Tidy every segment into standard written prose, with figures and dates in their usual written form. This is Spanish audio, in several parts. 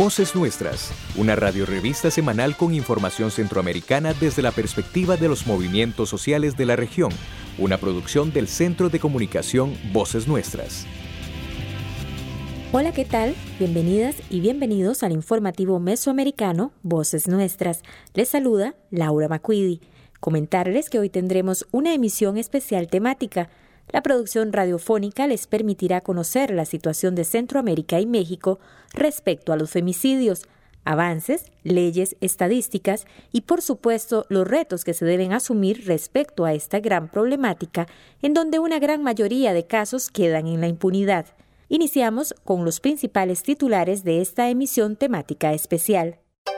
Voces Nuestras, una radiorevista semanal con información centroamericana desde la perspectiva de los movimientos sociales de la región, una producción del Centro de Comunicación Voces Nuestras. Hola, ¿qué tal? Bienvenidas y bienvenidos al informativo mesoamericano Voces Nuestras. Les saluda Laura Macquidi. Comentarles que hoy tendremos una emisión especial temática. La producción radiofónica les permitirá conocer la situación de Centroamérica y México respecto a los femicidios, avances, leyes, estadísticas y, por supuesto, los retos que se deben asumir respecto a esta gran problemática, en donde una gran mayoría de casos quedan en la impunidad. Iniciamos con los principales titulares de esta emisión temática especial.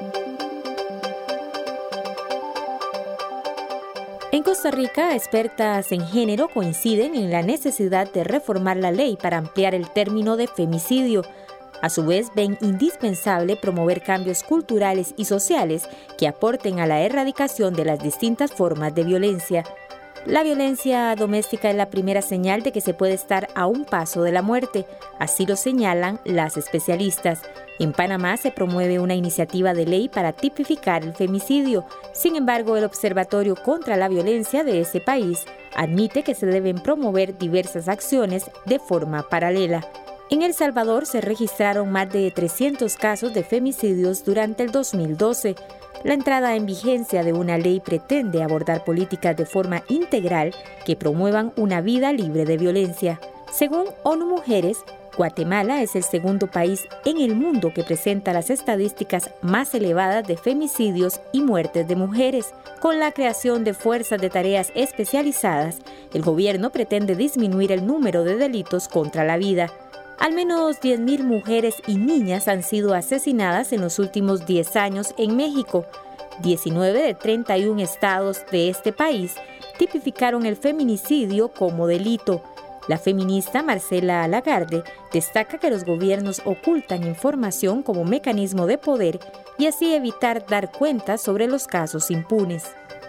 En Costa Rica, expertas en género coinciden en la necesidad de reformar la ley para ampliar el término de femicidio. A su vez, ven indispensable promover cambios culturales y sociales que aporten a la erradicación de las distintas formas de violencia. La violencia doméstica es la primera señal de que se puede estar a un paso de la muerte, así lo señalan las especialistas. En Panamá se promueve una iniciativa de ley para tipificar el femicidio. Sin embargo, el Observatorio contra la Violencia de ese país admite que se deben promover diversas acciones de forma paralela. En El Salvador se registraron más de 300 casos de femicidios durante el 2012. La entrada en vigencia de una ley pretende abordar políticas de forma integral que promuevan una vida libre de violencia. Según ONU Mujeres, Guatemala es el segundo país en el mundo que presenta las estadísticas más elevadas de femicidios y muertes de mujeres. Con la creación de fuerzas de tareas especializadas, el gobierno pretende disminuir el número de delitos contra la vida. Al menos 10,000 mujeres y niñas han sido asesinadas en los últimos 10 años en México. 19 de 31 estados de este país tipificaron el feminicidio como delito. La feminista Marcela Lagarde destaca que los gobiernos ocultan información como mecanismo de poder y así evitar dar cuenta sobre los casos impunes.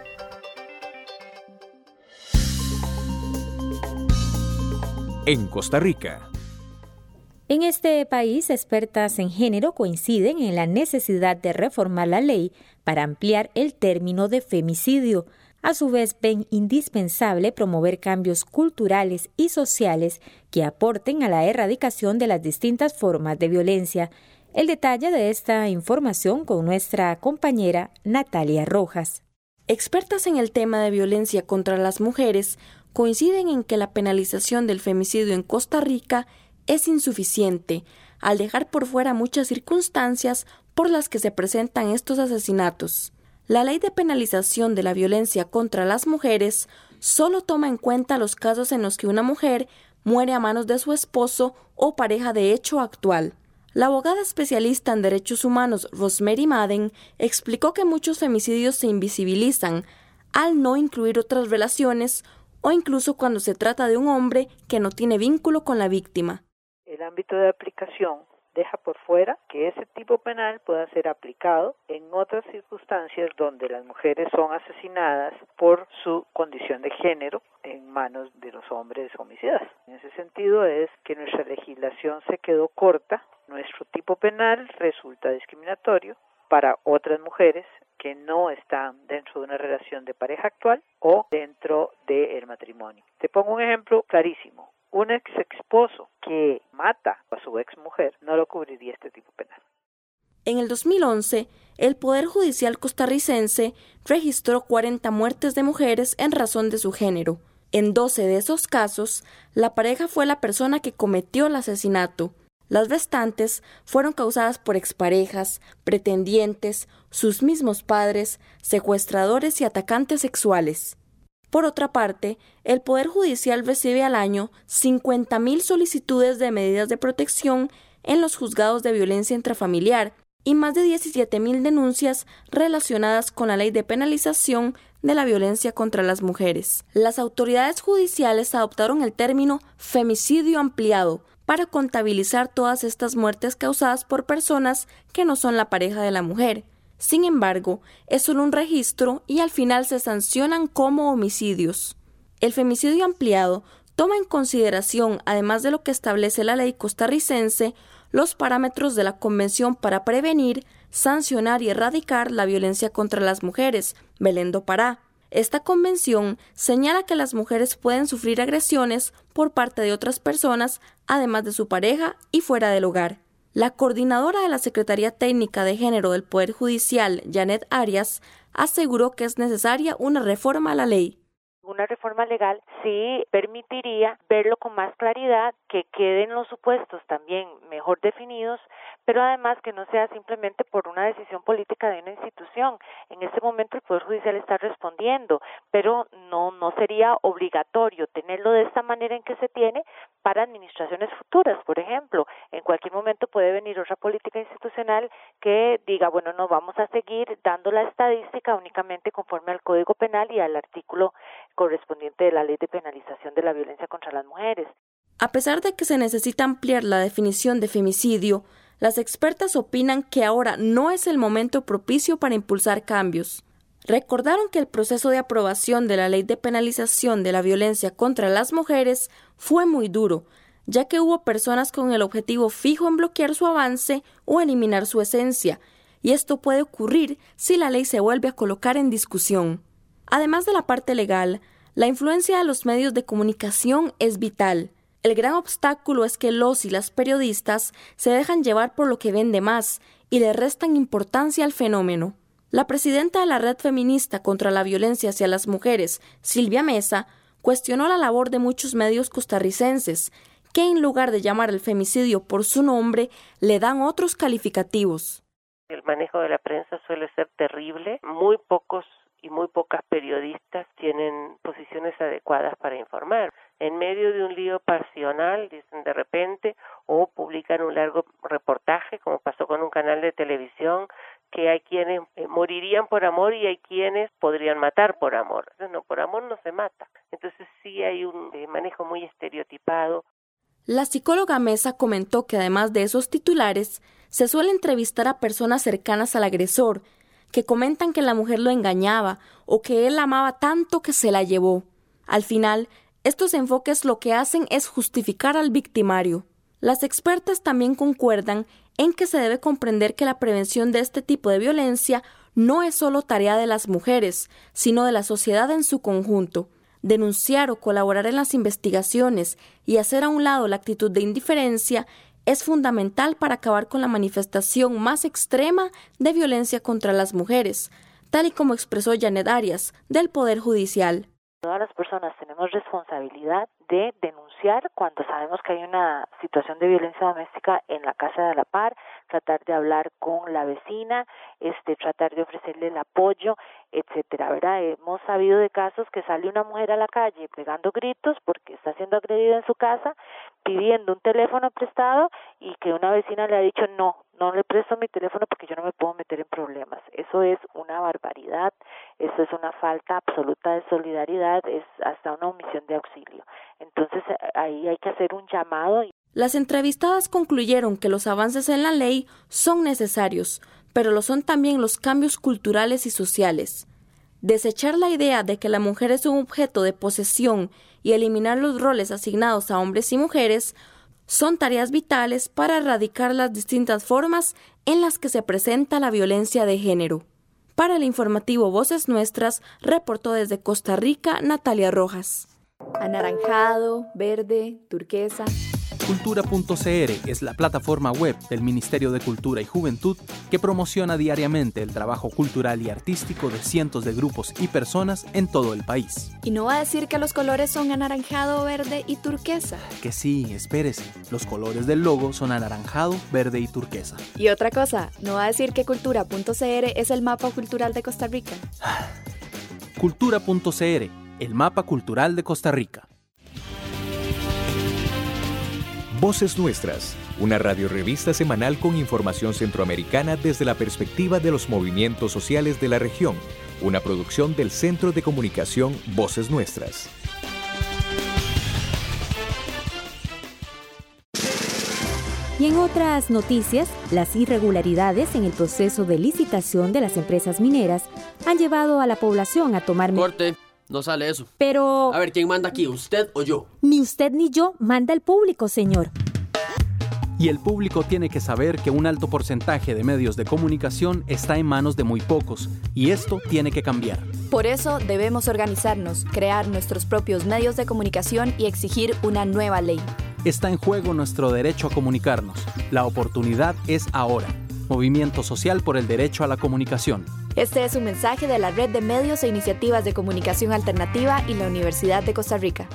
En Costa Rica. En este país, expertas en género coinciden en la necesidad de reformar la ley para ampliar el término de femicidio. A su vez, ven indispensable promover cambios culturales y sociales que aporten a la erradicación de las distintas formas de violencia. El detalle de esta información con nuestra compañera Natalia Rojas. Expertas en el tema de violencia contra las mujeres coinciden en que la penalización del femicidio en Costa Rica es insuficiente, al dejar por fuera muchas circunstancias por las que se presentan estos asesinatos. La ley de penalización de la violencia contra las mujeres solo toma en cuenta los casos en los que una mujer muere a manos de su esposo o pareja de hecho actual. La abogada especialista en derechos humanos Rosemary Madden explicó que muchos femicidios se invisibilizan al no incluir otras relaciones o incluso cuando se trata de un hombre que no tiene vínculo con la víctima. El ámbito de aplicación deja por fuera que ese tipo penal pueda ser aplicado en otras circunstancias donde las mujeres son asesinadas por su condición de género en manos de los hombres homicidas. En ese sentido es que nuestra legislación se quedó corta, nuestro tipo penal resulta discriminatorio para otras mujeres que no están dentro de una relación de pareja actual o dentro del matrimonio. Te pongo un ejemplo clarísimo. Un ex esposo que mata a su ex mujer no lo cubriría este tipo penal. En el 2011, el Poder Judicial costarricense registró 40 muertes de mujeres en razón de su género. En 12 de esos casos, la pareja fue la persona que cometió el asesinato. Las restantes fueron causadas por exparejas, pretendientes, sus mismos padres, secuestradores y atacantes sexuales. Por otra parte, el Poder Judicial recibe al año 50,000 solicitudes de medidas de protección en los juzgados de violencia intrafamiliar y más de 17,000 denuncias relacionadas con la ley de penalización de la violencia contra las mujeres. Las autoridades judiciales adoptaron el término femicidio ampliado para contabilizar todas estas muertes causadas por personas que no son la pareja de la mujer. Sin embargo, es solo un registro y al final se sancionan como homicidios. El femicidio ampliado toma en consideración, además de lo que establece la ley costarricense, los parámetros de la Convención para prevenir, sancionar y erradicar la violencia contra las mujeres, Belén do Pará. Esta convención señala que las mujeres pueden sufrir agresiones por parte de otras personas, además de su pareja y fuera del hogar. La coordinadora de la Secretaría Técnica de Género del Poder Judicial, Janet Arias, aseguró que es necesaria una reforma a la ley. Una reforma legal sí permitiría verlo con más claridad, que queden los supuestos también mejor definidos, pero además que no sea simplemente por una decisión política de una institución. En este momento el Poder Judicial está respondiendo, pero no sería obligatorio tenerlo de esta manera en que se tiene para administraciones futuras. Por ejemplo, en cualquier momento puede venir otra política institucional que diga, bueno, no vamos a seguir dando la estadística únicamente conforme al Código Penal y al artículo correspondiente de la Ley de Penalización de la Violencia contra las Mujeres. A pesar de que se necesita ampliar la definición de femicidio, las expertas opinan que ahora no es el momento propicio para impulsar cambios. Recordaron que el proceso de aprobación de la Ley de Penalización de la Violencia contra las Mujeres fue muy duro, ya que hubo personas con el objetivo fijo en bloquear su avance o eliminar su esencia, y esto puede ocurrir si la ley se vuelve a colocar en discusión. Además de la parte legal, la influencia de los medios de comunicación es vital. El gran obstáculo es que los y las periodistas se dejan llevar por lo que vende más y le restan importancia al fenómeno. La presidenta de la Red Feminista contra la Violencia hacia las Mujeres, Silvia Mesa, cuestionó la labor de muchos medios costarricenses, que en lugar de llamar al femicidio por su nombre, le dan otros calificativos. El manejo de la prensa suele ser terrible. Muy pocos y muy pocas periodistas tienen posiciones adecuadas para informar. En medio de un lío pasional, dicen de repente, o publican un largo reportaje, como pasó con un canal de televisión, que hay quienes morirían por amor y hay quienes podrían matar por amor. No, por amor no se mata. Entonces sí hay un manejo muy estereotipado. La psicóloga Mesa comentó que además de esos titulares, se suele entrevistar a personas cercanas al agresor, que comentan que la mujer lo engañaba o que él la amaba tanto que se la llevó. Al final, estos enfoques lo que hacen es justificar al victimario. Las expertas también concuerdan en que se debe comprender que la prevención de este tipo de violencia no es solo tarea de las mujeres, sino de la sociedad en su conjunto. Denunciar o colaborar en las investigaciones y hacer a un lado la actitud de indiferencia es fundamental para acabar con la manifestación más extrema de violencia contra las mujeres, tal y como expresó Janet Arias, del Poder Judicial. Todas las personas tenemos responsabilidad de denunciar cuando sabemos que hay una situación de violencia doméstica en la casa de a la par, tratar de hablar con la vecina, tratar de ofrecerle el apoyo, etcétera, ¿verdad? Hemos sabido de casos que sale una mujer a la calle pegando gritos porque está siendo agredida en su casa, pidiendo un teléfono prestado y que una vecina le ha dicho no le presto mi teléfono porque yo no me puedo meter en problemas. Eso es una barbaridad, eso es una falta absoluta de solidaridad, es hasta una omisión de auxilio. Entonces ahí hay que hacer un llamado. Las entrevistadas concluyeron que los avances en la ley son necesarios, pero lo son también los cambios culturales y sociales. Desechar la idea de que la mujer es un objeto de posesión y eliminar los roles asignados a hombres y mujeres son tareas vitales para erradicar las distintas formas en las que se presenta la violencia de género. Para el informativo Voces Nuestras, reportó desde Costa Rica Natalia Rojas. Anaranjado, verde, turquesa. Cultura.cr es la plataforma web del Ministerio de Cultura y Juventud que promociona diariamente el trabajo cultural y artístico de cientos de grupos y personas en todo el país. ¿Y no va a decir que los colores son anaranjado, verde y turquesa? Que sí, espérese. Los colores del logo son anaranjado, verde y turquesa. Y otra cosa, ¿no va a decir que Cultura.cr es el mapa cultural de Costa Rica? Cultura.cr, el mapa cultural de Costa Rica. Voces Nuestras, una radiorevista semanal con información centroamericana desde la perspectiva de los movimientos sociales de la región, una producción del Centro de Comunicación Voces Nuestras. Y en otras noticias, las irregularidades en el proceso de licitación de las empresas mineras han llevado a la población a tomar... Corte. No sale eso. Pero... A ver, ¿quién manda aquí? ¿Usted o yo? Ni usted ni yo, manda el público, señor. Y el público tiene que saber que un alto porcentaje de medios de comunicación está en manos de muy pocos, y esto tiene que cambiar. Por eso debemos organizarnos, crear nuestros propios medios de comunicación y exigir una nueva ley. Está en juego nuestro derecho a comunicarnos. La oportunidad es ahora. Movimiento Social por el Derecho a la Comunicación. Este es un mensaje de la Red de Medios e Iniciativas de Comunicación Alternativa y la Universidad de Costa Rica.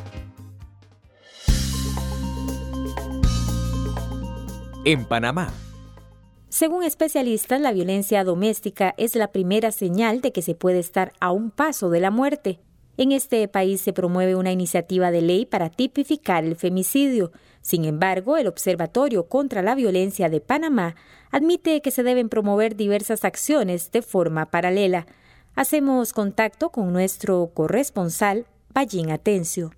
En Panamá. Según especialistas, la violencia doméstica es la primera señal de que se puede estar a un paso de la muerte. En este país se promueve una iniciativa de ley para tipificar el femicidio. Sin embargo, el Observatorio contra la Violencia de Panamá admite que se deben promover diversas acciones de forma paralela. Hacemos contacto con nuestro corresponsal, Ballín Atencio.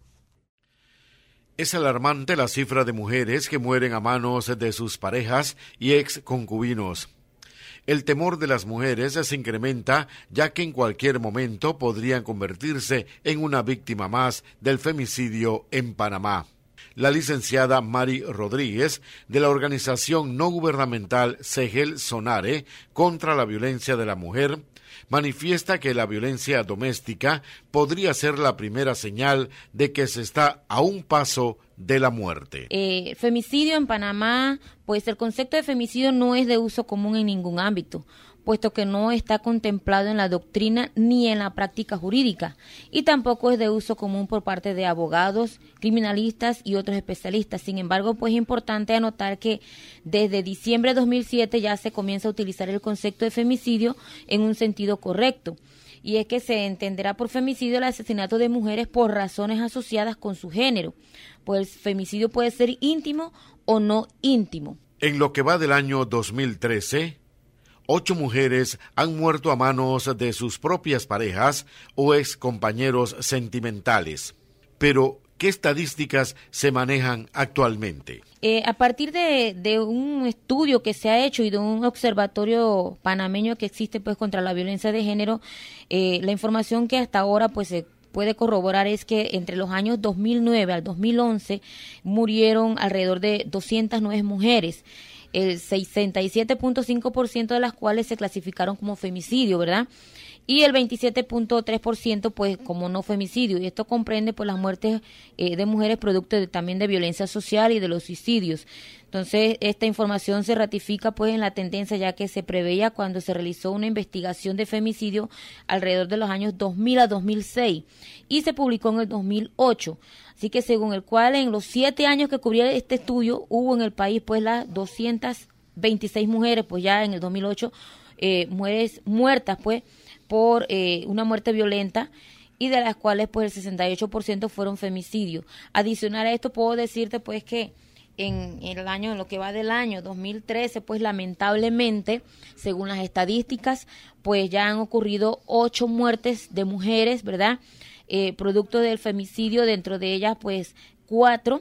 Es alarmante la cifra de mujeres que mueren a manos de sus parejas y ex concubinos. El temor de las mujeres se incrementa, ya que en cualquier momento podrían convertirse en una víctima más del femicidio en Panamá. La licenciada Mari Rodríguez, de la organización no gubernamental Segel Sonare contra la violencia de la mujer, manifiesta que la violencia doméstica podría ser la primera señal de que se está a un paso de la muerte. Femicidio en Panamá, pues el concepto de femicidio no es de uso común en ningún ámbito, puesto que no está contemplado en la doctrina ni en la práctica jurídica, y tampoco es de uso común por parte de abogados, criminalistas y otros especialistas. Sin embargo, pues es importante anotar que desde diciembre de 2007 ya se comienza a utilizar el concepto de femicidio en un sentido correcto, y es que se entenderá por femicidio el asesinato de mujeres por razones asociadas con su género, pues el femicidio puede ser íntimo o no íntimo. En lo que va del año 2013, 8 mujeres han muerto a manos de sus propias parejas o ex compañeros sentimentales. Pero, ¿qué estadísticas se manejan actualmente? A partir de un estudio que se ha hecho y de un observatorio panameño que existe pues contra la violencia de género, la información que hasta ahora pues se puede corroborar es que entre los años 2009 al 2011 murieron alrededor de 209 mujeres. El 67.5% de las cuales se clasificaron como femicidio, ¿verdad? Y el 27.3% pues como no femicidio, y esto comprende pues las muertes de mujeres producto también de violencia social y de los suicidios. Entonces esta información se ratifica pues en la tendencia ya que se preveía cuando se realizó una investigación de femicidio alrededor de los años 2000 a 2006 y se publicó en el 2008. Así que según el cual en los 7 años que cubría este estudio hubo en el país pues las 226 mujeres pues ya en el 2008 mujeres muertas pues por una muerte violenta, y de las cuales pues el 68% fueron femicidios. Adicional a esto puedo decirte pues que en lo que va del año 2013 pues lamentablemente según las estadísticas pues ya han ocurrido 8 muertes de mujeres, ¿verdad? Producto del femicidio, dentro de ellas pues 4,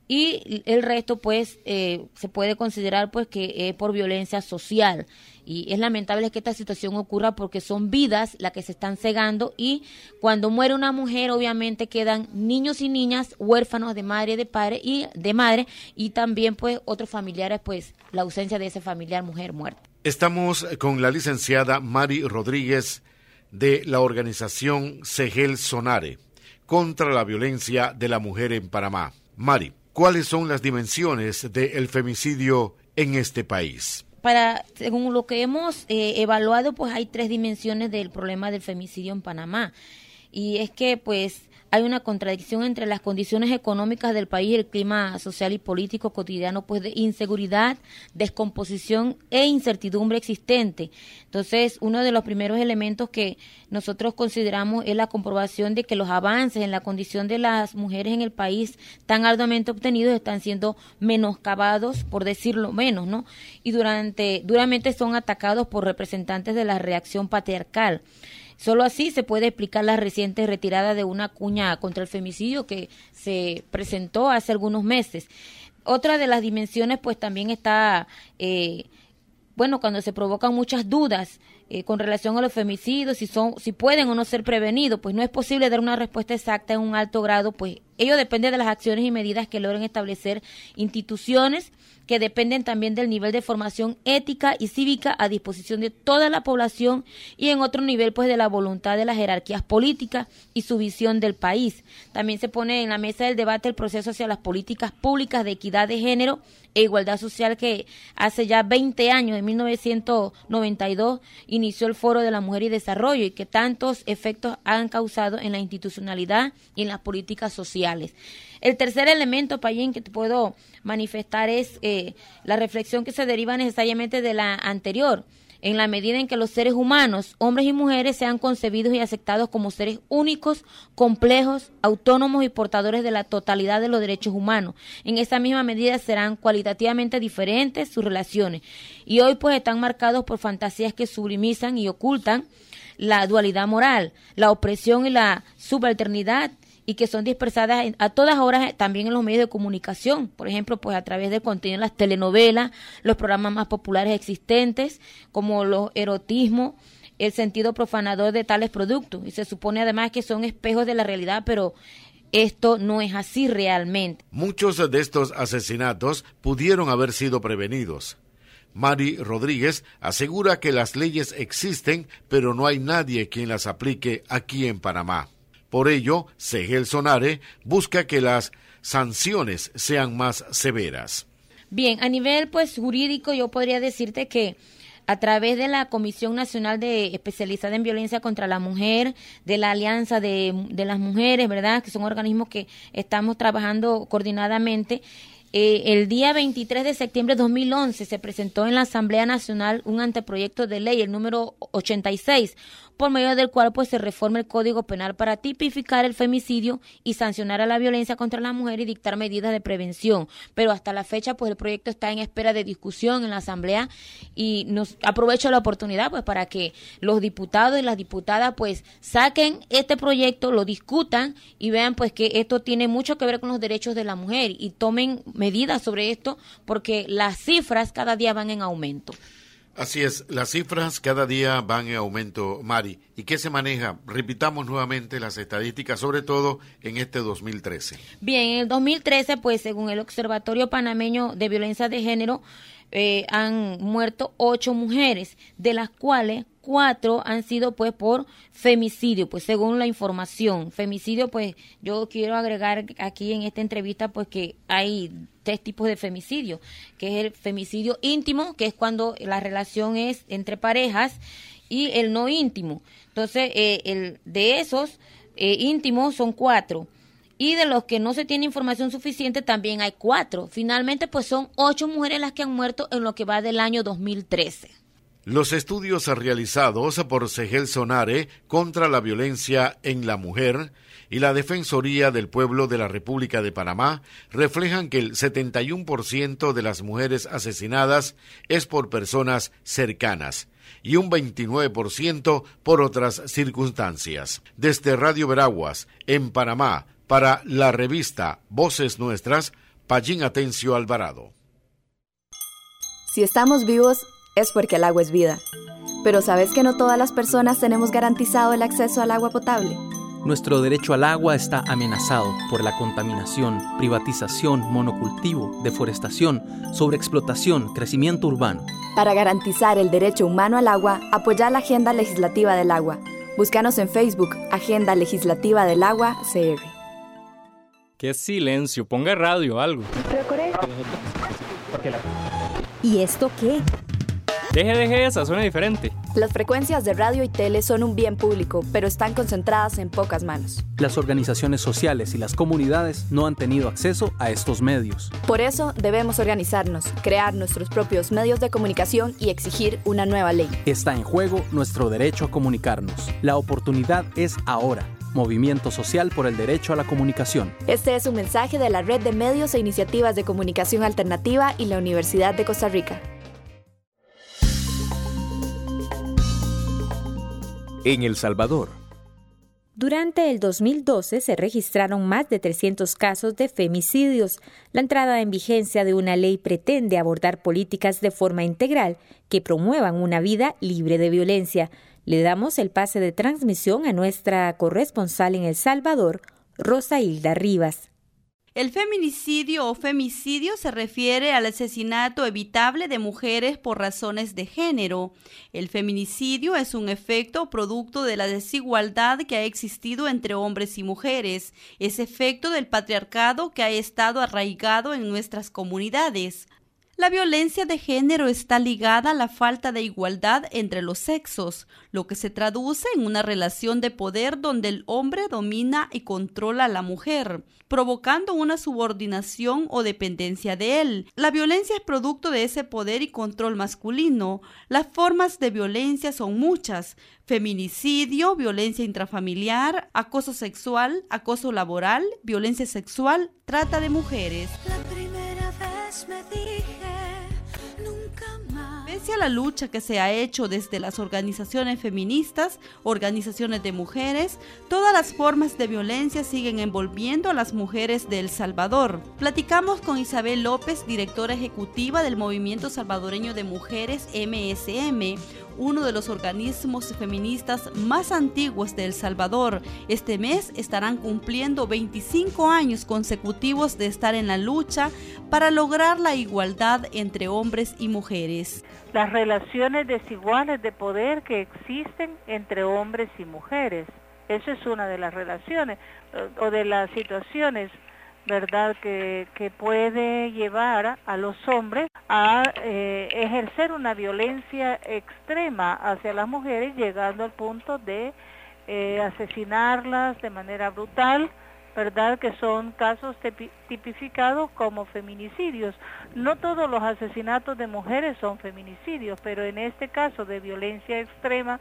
y el resto pues se puede considerar pues que es por violencia social. Y es lamentable que esta situación ocurra porque son vidas las que se están cegando, y cuando muere una mujer obviamente quedan niños y niñas huérfanos de madre, de padre y de madre, y también pues otros familiares pues la ausencia de ese familiar mujer muerta. Estamos con la licenciada Mari Rodríguez de la organización Segel Sonare contra la violencia de la mujer en Panamá. Mari, ¿cuáles son las dimensiones del femicidio en este país? Según lo que hemos evaluado, pues hay 3 dimensiones del problema del femicidio en Panamá. Y es que pues hay una contradicción entre las condiciones económicas del país y el clima social y político cotidiano, pues de inseguridad, descomposición e incertidumbre existente. Entonces, uno de los primeros elementos que nosotros consideramos es la comprobación de que los avances en la condición de las mujeres en el país tan arduamente obtenidos están siendo menoscabados, por decirlo menos, ¿no? Y duramente son atacados por representantes de la reacción patriarcal. Solo así se puede explicar la reciente retirada de una cuña contra el femicidio que se presentó hace algunos meses. Otra de las dimensiones pues también está, cuando se provocan muchas dudas con relación a los femicidios, si pueden o no ser prevenidos, pues no es posible dar una respuesta exacta en un alto grado, pues ello depende de las acciones y medidas que logren establecer instituciones que dependen también del nivel de formación ética y cívica a disposición de toda la población y en otro nivel pues de la voluntad de las jerarquías políticas y su visión del país. También se pone en la mesa del debate el proceso hacia las políticas públicas de equidad de género e igualdad social que hace ya 20 años, en 1992, inició el Foro de la Mujer y Desarrollo y que tantos efectos han causado en la institucionalidad y en las políticas sociales. El tercer elemento, Payín, que te puedo manifestar es la reflexión que se deriva necesariamente de la anterior, en la medida en que los seres humanos, hombres y mujeres, sean concebidos y aceptados como seres únicos, complejos, autónomos y portadores de la totalidad de los derechos humanos. En esa misma medida serán cualitativamente diferentes sus relaciones. Y hoy pues están marcados por fantasías que sublimizan y ocultan la dualidad moral, la opresión y la subalternidad, y que son dispersadas a todas horas también en los medios de comunicación, por ejemplo, pues a través del contenido de las telenovelas, los programas más populares existentes, como los erotismos, el sentido profanador de tales productos, y se supone además que son espejos de la realidad, pero esto no es así realmente. Muchos de estos asesinatos pudieron haber sido prevenidos. Mari Rodríguez asegura que las leyes existen, pero no hay nadie quien las aplique aquí en Panamá. Por ello, Segel Sonare busca que las sanciones sean más severas. Bien, a nivel pues jurídico yo podría decirte que a través de la Comisión Nacional especializada en Violencia contra la Mujer, de la Alianza de las Mujeres, ¿verdad?, que son organismos que estamos trabajando coordinadamente, el día 23 de septiembre de 2011 se presentó en la Asamblea Nacional un anteproyecto de ley, el número 86, por medio del cual pues se reforma el Código Penal para tipificar el femicidio y sancionar a la violencia contra la mujer y dictar medidas de prevención. Pero hasta la fecha pues el proyecto está en espera de discusión en la Asamblea y aprovecho la oportunidad pues para que los diputados y las diputadas pues saquen este proyecto, lo discutan y vean pues que esto tiene mucho que ver con los derechos de la mujer y tomen medidas sobre esto porque las cifras cada día van en aumento. Así es, las cifras cada día van en aumento, Mari. ¿Y qué se maneja? Repitamos nuevamente las estadísticas, sobre todo en este 2013. Bien, en el 2013, pues según el Observatorio Panameño de Violencia de Género, han muerto 8 mujeres, de las cuales 4 han sido pues por femicidio, pues según la información. Femicidio, pues yo quiero agregar aquí en esta entrevista pues que hay 3 tipos de femicidio, que es el femicidio íntimo, que es cuando la relación es entre parejas, y el no íntimo. Entonces, de esos íntimos son 4. Y de los que no se tiene información suficiente también hay 4. Finalmente, pues son 8 mujeres las que han muerto en lo que va del año 2013. Los estudios realizados por Segel Sonare contra la violencia en la mujer y la Defensoría del Pueblo de la República de Panamá reflejan que el 71% de las mujeres asesinadas es por personas cercanas y un 29% por otras circunstancias. Desde Radio Veraguas, en Panamá, para la revista Voces Nuestras, Payín Atencio Alvarado. Si estamos vivos, es porque el agua es vida. Pero ¿sabes que no todas las personas tenemos garantizado el acceso al agua potable? Nuestro derecho al agua está amenazado por la contaminación, privatización, monocultivo, deforestación, sobreexplotación, crecimiento urbano. Para garantizar el derecho humano al agua, apoya la Agenda Legislativa del Agua. Búscanos en Facebook, Agenda Legislativa del Agua, CR. ¡Qué silencio! Ponga radio, algo. ¿Y esto qué? Deje esa, suena diferente. Las frecuencias de radio y tele son un bien público, pero están concentradas en pocas manos. Las organizaciones sociales y las comunidades no han tenido acceso a estos medios. Por eso debemos organizarnos, crear nuestros propios medios de comunicación y exigir una nueva ley. Está en juego nuestro derecho a comunicarnos. La oportunidad es ahora. Movimiento Social por el Derecho a la Comunicación. Este es un mensaje de la Red de Medios e Iniciativas de Comunicación Alternativa y la Universidad de Costa Rica. En El Salvador, Durante el 2012 se registraron más de 300 casos de femicidios. La entrada en vigencia de una ley pretende abordar políticas de forma integral que promuevan una vida libre de violencia. Le damos el pase de transmisión a nuestra corresponsal en El Salvador, Rosa Hilda Rivas. El feminicidio o femicidio se refiere al asesinato evitable de mujeres por razones de género. El feminicidio es un efecto o producto de la desigualdad que ha existido entre hombres y mujeres. Es efecto del patriarcado que ha estado arraigado en nuestras comunidades. La violencia de género está ligada a la falta de igualdad entre los sexos, lo que se traduce en una relación de poder donde el hombre domina y controla a la mujer, provocando una subordinación o dependencia de él. La violencia es producto de ese poder y control masculino. Las formas de violencia son muchas: feminicidio, violencia intrafamiliar, acoso sexual, acoso laboral, violencia sexual, trata de mujeres. La primera vez me dije nunca más. Pese a la lucha que se ha hecho desde las organizaciones feministas, organizaciones de mujeres, todas las formas de violencia siguen envolviendo a las mujeres de El Salvador. Platicamos con Isabel López, directora ejecutiva del Movimiento Salvadoreño de Mujeres MSM, uno de los organismos feministas más antiguos de El Salvador. Este mes estarán cumpliendo 25 años consecutivos de estar en la lucha para lograr la igualdad entre hombres y mujeres. Las relaciones desiguales de poder que existen entre hombres y mujeres. Esa es una de las relaciones o de las situaciones, ¿verdad?, que puede llevar a los hombres a ejercer una violencia extrema hacia las mujeres, llegando al punto de asesinarlas de manera brutal, ¿verdad?, que son casos tipificados como feminicidios. No todos los asesinatos de mujeres son feminicidios, pero en este caso de violencia extrema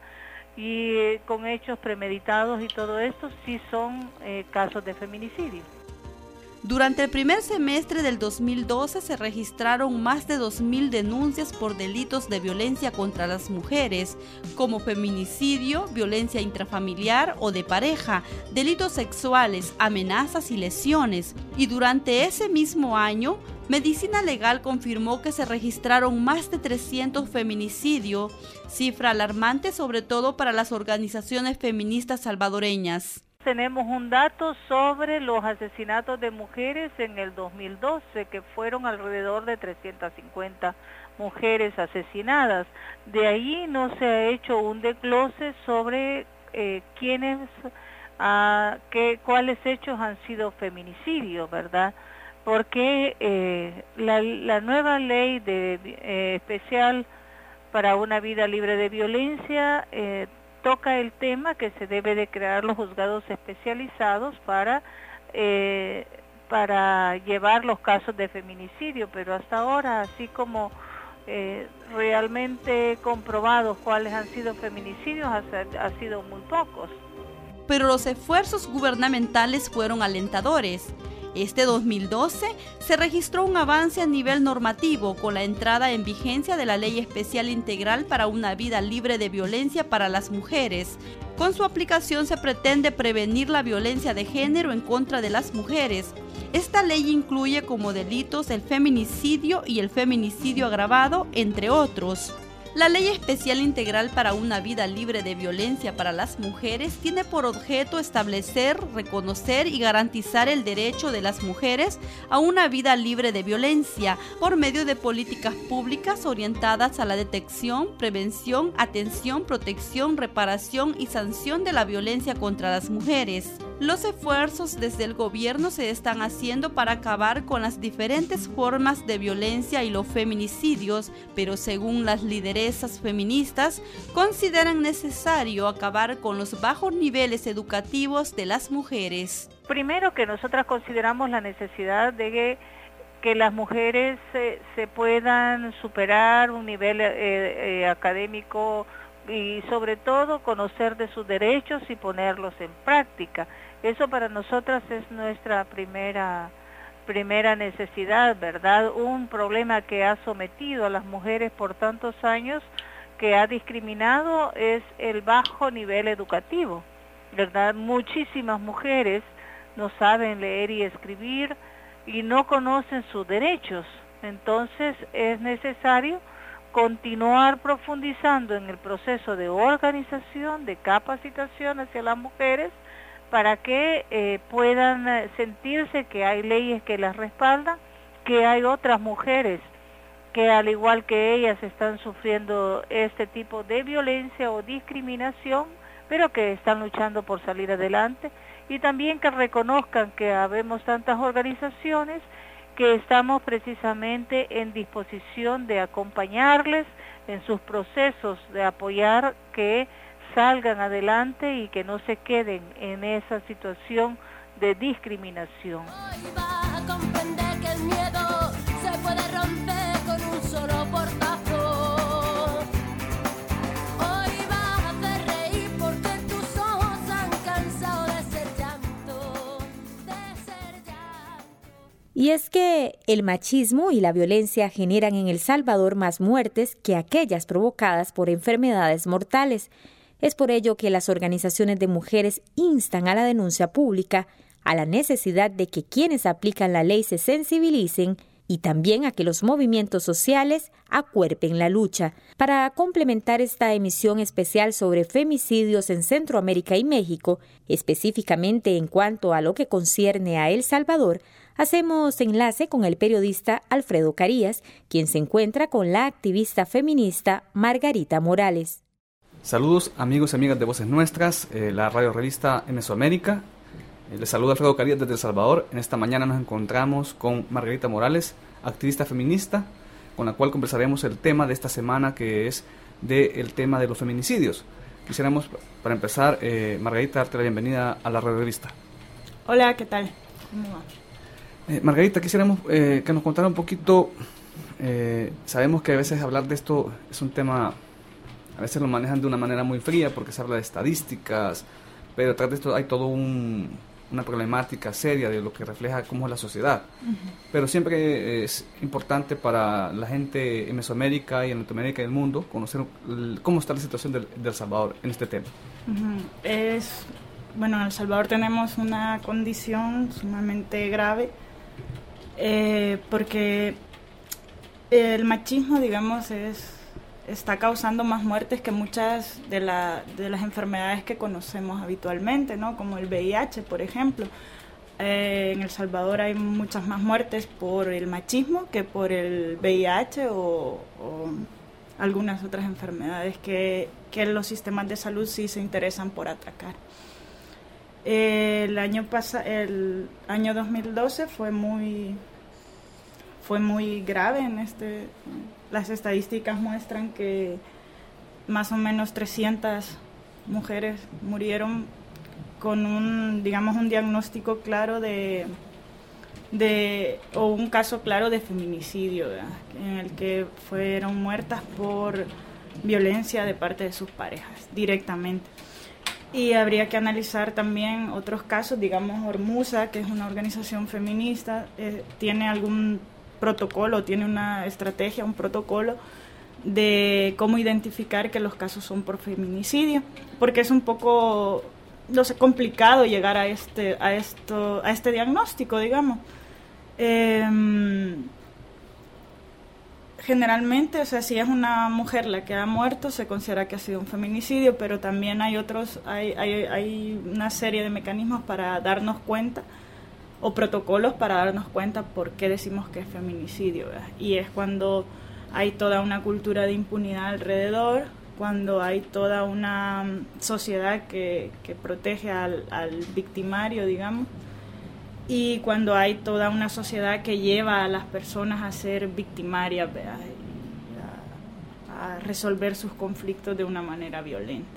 y con hechos premeditados y todo esto sí son casos de feminicidio. Durante el primer semestre del 2012 se registraron más de 2.000 denuncias por delitos de violencia contra las mujeres, como feminicidio, violencia intrafamiliar o de pareja, delitos sexuales, amenazas y lesiones. Y durante ese mismo año, Medicina Legal confirmó que se registraron más de 300 feminicidios, cifra alarmante sobre todo para las organizaciones feministas salvadoreñas. Tenemos un dato sobre los asesinatos de mujeres en el 2012, que fueron alrededor de 350 mujeres asesinadas. De ahí no se ha hecho un desglose sobre cuáles hechos han sido feminicidios, ¿verdad? Porque la nueva ley especial para una vida libre de violencia toca el tema que se debe de crear los juzgados especializados para llevar los casos de feminicidio, pero hasta ahora, así como realmente comprobados cuáles han sido feminicidios, ha sido muy pocos. Pero los esfuerzos gubernamentales fueron alentadores. Este 2012 se registró un avance a nivel normativo con la entrada en vigencia de la Ley Especial Integral para una Vida Libre de Violencia para las Mujeres. Con su aplicación se pretende prevenir la violencia de género en contra de las mujeres. Esta ley incluye como delitos el feminicidio y el feminicidio agravado, entre otros. La Ley Especial Integral para una Vida Libre de Violencia para las Mujeres tiene por objeto establecer, reconocer y garantizar el derecho de las mujeres a una vida libre de violencia por medio de políticas públicas orientadas a la detección, prevención, atención, protección, reparación y sanción de la violencia contra las mujeres. Los esfuerzos desde el gobierno se están haciendo para acabar con las diferentes formas de violencia y los feminicidios, pero según las lideresas feministas, consideran necesario acabar con los bajos niveles educativos de las mujeres. Primero, que nosotras consideramos la necesidad de que las mujeres se puedan superar un nivel académico y sobre todo conocer de sus derechos y ponerlos en práctica. Eso para nosotras es nuestra primera necesidad, ¿verdad? Un problema que ha sometido a las mujeres por tantos años, que ha discriminado, es el bajo nivel educativo. ¿verdad? Muchísimas mujeres no saben leer y escribir y no conocen sus derechos. Entonces es necesario continuar profundizando en el proceso de organización, de capacitación hacia las mujeres, para que puedan sentirse que hay leyes que las respaldan, que hay otras mujeres que al igual que ellas están sufriendo este tipo de violencia o discriminación, pero que están luchando por salir adelante, y también que reconozcan que habemos tantas organizaciones que estamos precisamente en disposición de acompañarles en sus procesos, de apoyar que salgan adelante y que no se queden en esa situación de discriminación. Hoy va a comprender que el miedo se puede romper con un solo portazo. Hoy va a hacer reír porque tus ojos han cansado de ser llanto, Y es que el machismo y la violencia generan en El Salvador más muertes que aquellas provocadas por enfermedades mortales. Es por ello que las organizaciones de mujeres instan a la denuncia pública, a la necesidad de que quienes aplican la ley se sensibilicen y también a que los movimientos sociales acuerpen la lucha. Para complementar esta emisión especial sobre femicidios en Centroamérica y México, específicamente en cuanto a lo que concierne a El Salvador, hacemos enlace con el periodista Alfredo Carías, quien se encuentra con la activista feminista Margarita Morales. Saludos amigos y amigas de Voces Nuestras, la radio revista Mesoamérica. Les saluda Alfredo Carías desde El Salvador. En esta mañana nos encontramos con Margarita Morales, activista feminista, con la cual conversaremos el tema de esta semana, que es el tema de los feminicidios. Quisiéramos, para empezar, Margarita, darte la bienvenida a la radio revista. Hola, ¿qué tal? ¿Cómo va? Margarita, quisiéramos que nos contara un poquito, sabemos que a veces hablar de esto es un tema, a veces lo manejan de una manera muy fría porque se habla de estadísticas, pero detrás de esto hay todo una problemática seria de lo que refleja cómo es la sociedad. Pero siempre es importante para la gente en Mesoamérica y en Latinoamérica y el mundo conocer cómo está la situación de El Salvador en este tema. Bueno, en El Salvador tenemos una condición sumamente grave porque el machismo, digamos, está causando más muertes que muchas de las enfermedades que conocemos habitualmente, ¿no? Como el VIH, por ejemplo. En El Salvador hay muchas más muertes por el machismo que por el VIH o algunas otras enfermedades que los sistemas de salud sí se interesan por atacar. El año 2012 fue muy grave las estadísticas muestran que más o menos 300 mujeres murieron con un diagnóstico claro o un caso claro de feminicidio, ¿verdad? En el que fueron muertas por violencia de parte de sus parejas directamente. Y habría que analizar también otros casos, digamos Hormuza, que es una organización feminista, tiene algún protocolo, tiene una estrategia, un protocolo de cómo identificar que los casos son por feminicidio, porque es un poco, no sé, complicado llegar a este diagnóstico, digamos. Generalmente, o sea, si es una mujer la que ha muerto, se considera que ha sido un feminicidio, pero también hay una serie de mecanismos para darnos cuenta, o protocolos para darnos cuenta por qué decimos que es feminicidio, ¿verdad? Y es cuando hay toda una cultura de impunidad alrededor, cuando hay toda una sociedad que protege al victimario, digamos, y cuando hay toda una sociedad que lleva a las personas a ser victimarias, ¿verdad? A resolver sus conflictos de una manera violenta.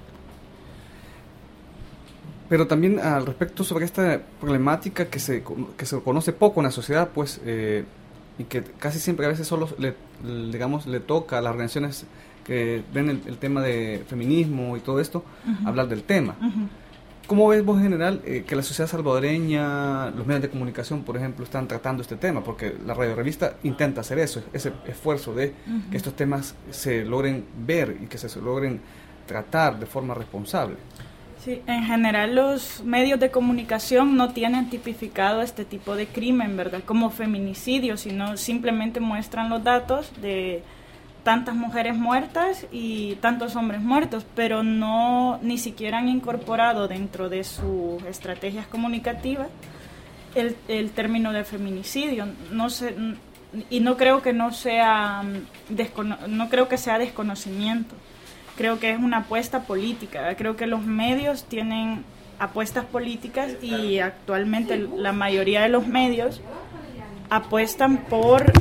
Pero también al respecto sobre esta problemática que se conoce poco en la sociedad, pues, y que casi siempre a veces solo le toca a las organizaciones que ven el tema de feminismo y todo esto, hablar del tema. ¿Cómo ves vos en general que la sociedad salvadoreña, los medios de comunicación, por ejemplo, están tratando este tema? Porque la radio revista intenta hacer eso, ese esfuerzo de que estos temas se logren ver y que se logren tratar de forma responsable. Sí, en general los medios de comunicación no tienen tipificado este tipo de crimen, ¿verdad?, como feminicidio, sino simplemente muestran los datos de tantas mujeres muertas y tantos hombres muertos, pero no ni siquiera han incorporado dentro de sus estrategias comunicativas el término de feminicidio. No sé, y no creo que sea desconocimiento. Creo que es una apuesta política. Creo que los medios tienen apuestas políticas y actualmente la mayoría de los medios apuestan por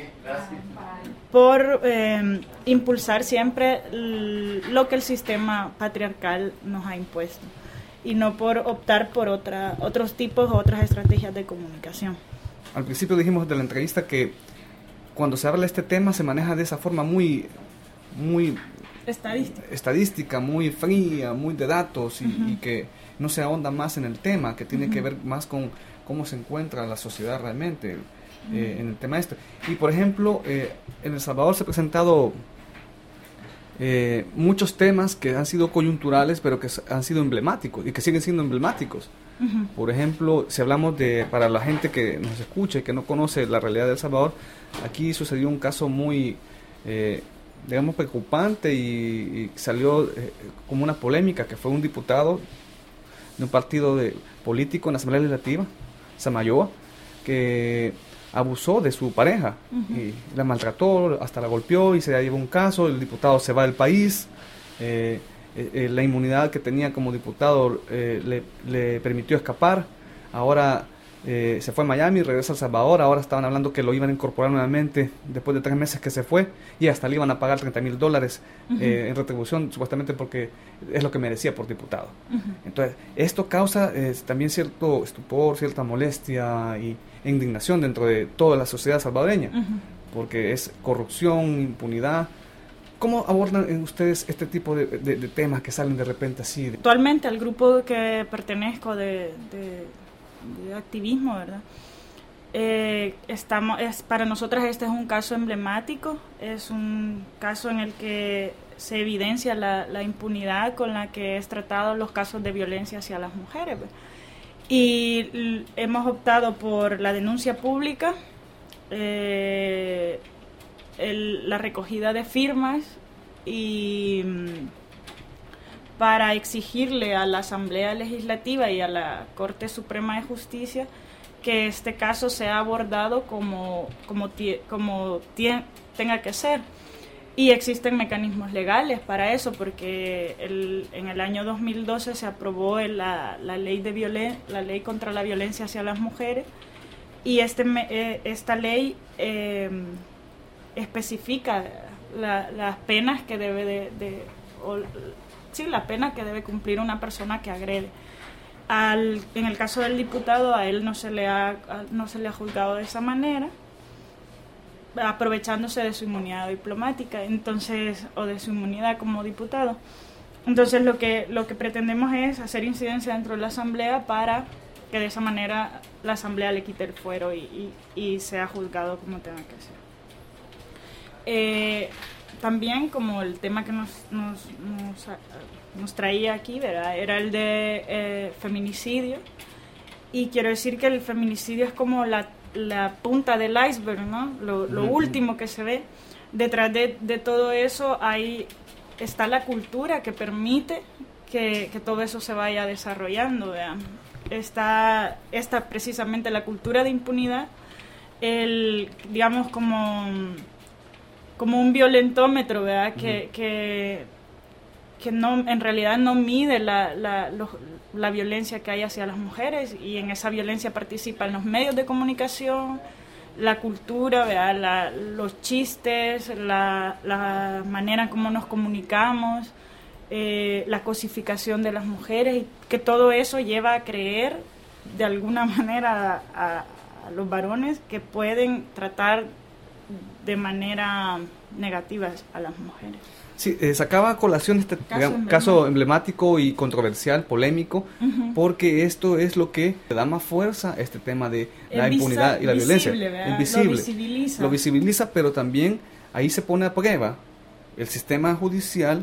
impulsar siempre lo que el sistema patriarcal nos ha impuesto y no por optar por otros tipos o otras estrategias de comunicación. Al principio dijimos de la entrevista que cuando se habla de este tema se maneja de esa forma muy estadística, muy fría, muy de datos y que no se ahonda más en el tema, que tiene que ver más con cómo se encuentra la sociedad realmente en el tema este. Y por ejemplo, en El Salvador se han presentado muchos temas que han sido coyunturales, pero que han sido emblemáticos y que siguen siendo emblemáticos. Por ejemplo, si hablamos para la gente que nos escucha y que no conoce la realidad de El Salvador, aquí sucedió un caso muy digamos preocupante y salió como una polémica, que fue un diputado de un partido político en la Asamblea Legislativa, Samayoa, que abusó de su pareja y la maltrató, hasta la golpeó y se llevó un caso. El diputado se va del país. La inmunidad que tenía como diputado le permitió escapar. Ahora se fue a Miami, regresa a El Salvador. Ahora estaban hablando que lo iban a incorporar nuevamente después de 3 meses que se fue, y hasta le iban a pagar $30,000 en retribución, supuestamente porque es lo que merecía por diputado. Entonces, esto causa también cierto estupor, cierta molestia e indignación dentro de toda la sociedad salvadoreña, porque es corrupción, impunidad. ¿Cómo abordan ustedes este tipo de temas que salen de repente así? Actualmente, al grupo que pertenezco de activismo, ¿verdad? Para nosotras este es un caso emblemático, es un caso en el que se evidencia la impunidad con la que es tratado los casos de violencia hacia las mujeres, ¿verdad? Y hemos optado por la denuncia pública, la recogida de firmas y para exigirle a la Asamblea Legislativa y a la Corte Suprema de Justicia que este caso sea abordado como tenga que ser. Y existen mecanismos legales para eso, porque en el año 2012 se aprobó la ley contra la violencia hacia las mujeres, y esta ley especifica las penas que debe la pena que debe cumplir una persona que agrede. En el caso del diputado, a él no se le ha juzgado de esa manera, aprovechándose de su inmunidad diplomática, o de su inmunidad como diputado. Entonces lo que pretendemos es hacer incidencia dentro de la Asamblea para que de esa manera la Asamblea le quite el fuero y sea juzgado como tenga que ser. También, como el tema que nos traía aquí, ¿verdad?, era el de feminicidio, y quiero decir que el feminicidio es como la punta del iceberg, ¿no? Lo último que se ve. Detrás de todo eso está la cultura que permite que todo eso se vaya desarrollando, ¿verdad? Está precisamente la cultura de impunidad, digamos como un violentómetro, ¿verdad?, que no, en realidad no mide la violencia que hay hacia las mujeres, y en esa violencia participan los medios de comunicación, la cultura, ¿verdad?, los chistes, la manera como nos comunicamos, la cosificación de las mujeres, y que todo eso lleva a creer de alguna manera a los varones que pueden tratar de manera negativa a las mujeres. Sí, sacaba a colación este caso emblemático y controversial, polémico, porque esto es lo que le da más fuerza a este tema de la impunidad y la violencia. Es visible. Lo visibiliza, pero también ahí se pone a prueba el sistema judicial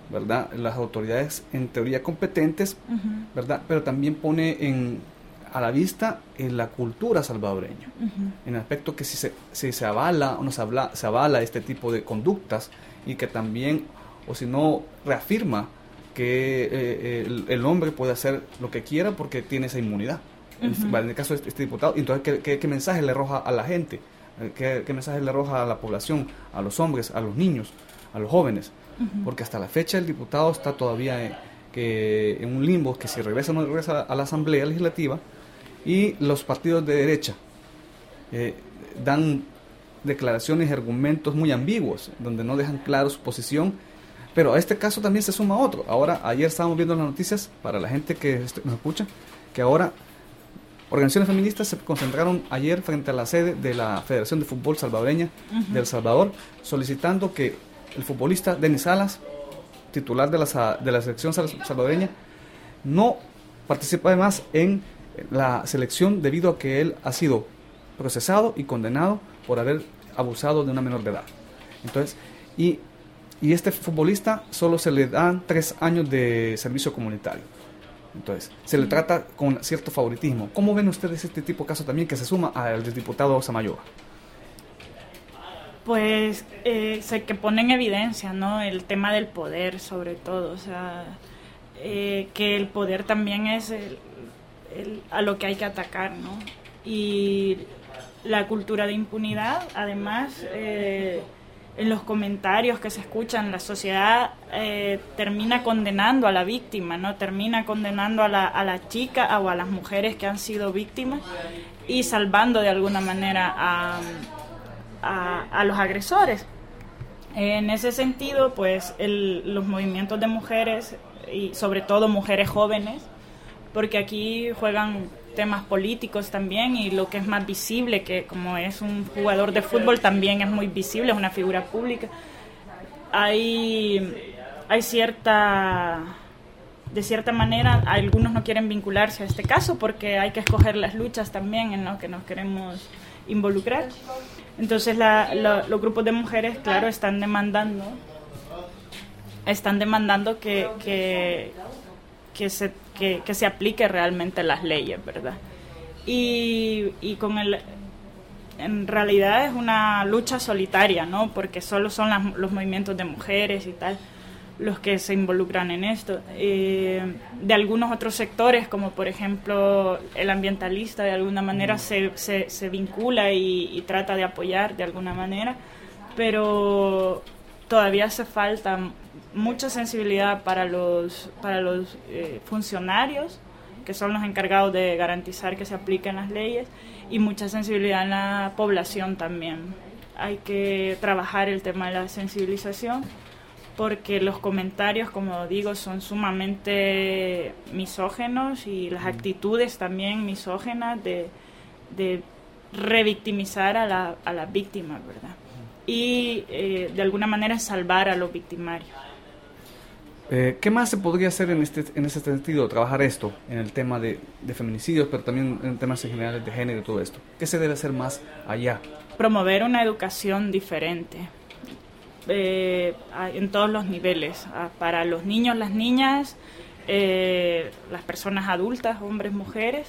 ¿verdad? Las autoridades en teoría competentes, ¿verdad? Pero también pone a la vista en la cultura salvadoreña, en el aspecto que si se avala o no se avala este tipo de conductas, y que también, o si no, reafirma que el hombre puede hacer lo que quiera porque tiene esa inmunidad. En el caso de este diputado, entonces, ¿qué mensaje le arroja a la gente? ¿Qué mensaje le arroja a la población, a los hombres, a los niños, a los jóvenes? Porque hasta la fecha el diputado está todavía en un limbo, que si regresa o no regresa a la Asamblea Legislativa, y los partidos de derecha dan declaraciones y argumentos muy ambiguos, donde no dejan claro su posición. Pero a este caso también se suma otro. Ayer estábamos viendo las noticias, para la gente que nos escucha, que ahora organizaciones feministas se concentraron ayer frente a la sede de la Federación de Fútbol Salvadoreña de El Salvador, solicitando que el futbolista Denis Salas, titular de la selección salvadoreña, no participe más en la selección, debido a que él ha sido procesado y condenado por haber abusado de una menor de edad. Entonces, y este futbolista solo se le dan 3 años de servicio comunitario. Entonces, se le trata con cierto favoritismo. ¿Cómo ven ustedes este tipo de caso también, que se suma al del diputado Samayoa? Pues que pone en evidencia, ¿no?, el tema del poder, sobre todo. O sea, que el poder también es a lo que hay que atacar, ¿no? Y la cultura de impunidad, además, en los comentarios que se escuchan, la sociedad termina condenando a la víctima, ¿no? Termina condenando a la chica o a las mujeres que han sido víctimas, y salvando de alguna manera a los agresores. En ese sentido, pues los movimientos de mujeres, y sobre todo mujeres jóvenes, porque aquí juegan temas políticos también, y lo que es más visible, que como es un jugador de fútbol, también es muy visible, es una figura pública. Hay de cierta manera, algunos no quieren vincularse a este caso porque hay que escoger las luchas también en las que nos queremos involucrar. Entonces los grupos de mujeres, claro, están demandando que se aplique realmente las leyes, ¿verdad? Y en realidad es una lucha solitaria, ¿no? Porque solo son los movimientos de mujeres y tal los que se involucran en esto. De algunos otros sectores, como por ejemplo el ambientalista, de alguna manera se vincula y trata de apoyar de alguna manera, pero todavía hace falta mucha sensibilidad para los funcionarios, que son los encargados de garantizar que se apliquen las leyes, y mucha sensibilidad en la población también. Hay que trabajar el tema de la sensibilización, porque los comentarios, como digo, son sumamente misóginos, y las actitudes también misóginas de revictimizar a la víctima, ¿verdad? Y de alguna manera salvar a los victimarios. ¿Qué más se podría hacer en ese sentido? Trabajar esto, en el tema de feminicidios, pero también en temas en generales de género y todo esto. ¿Qué se debe hacer más allá? Promover una educación diferente en todos los niveles, para los niños, las niñas, las personas adultas, hombres, mujeres,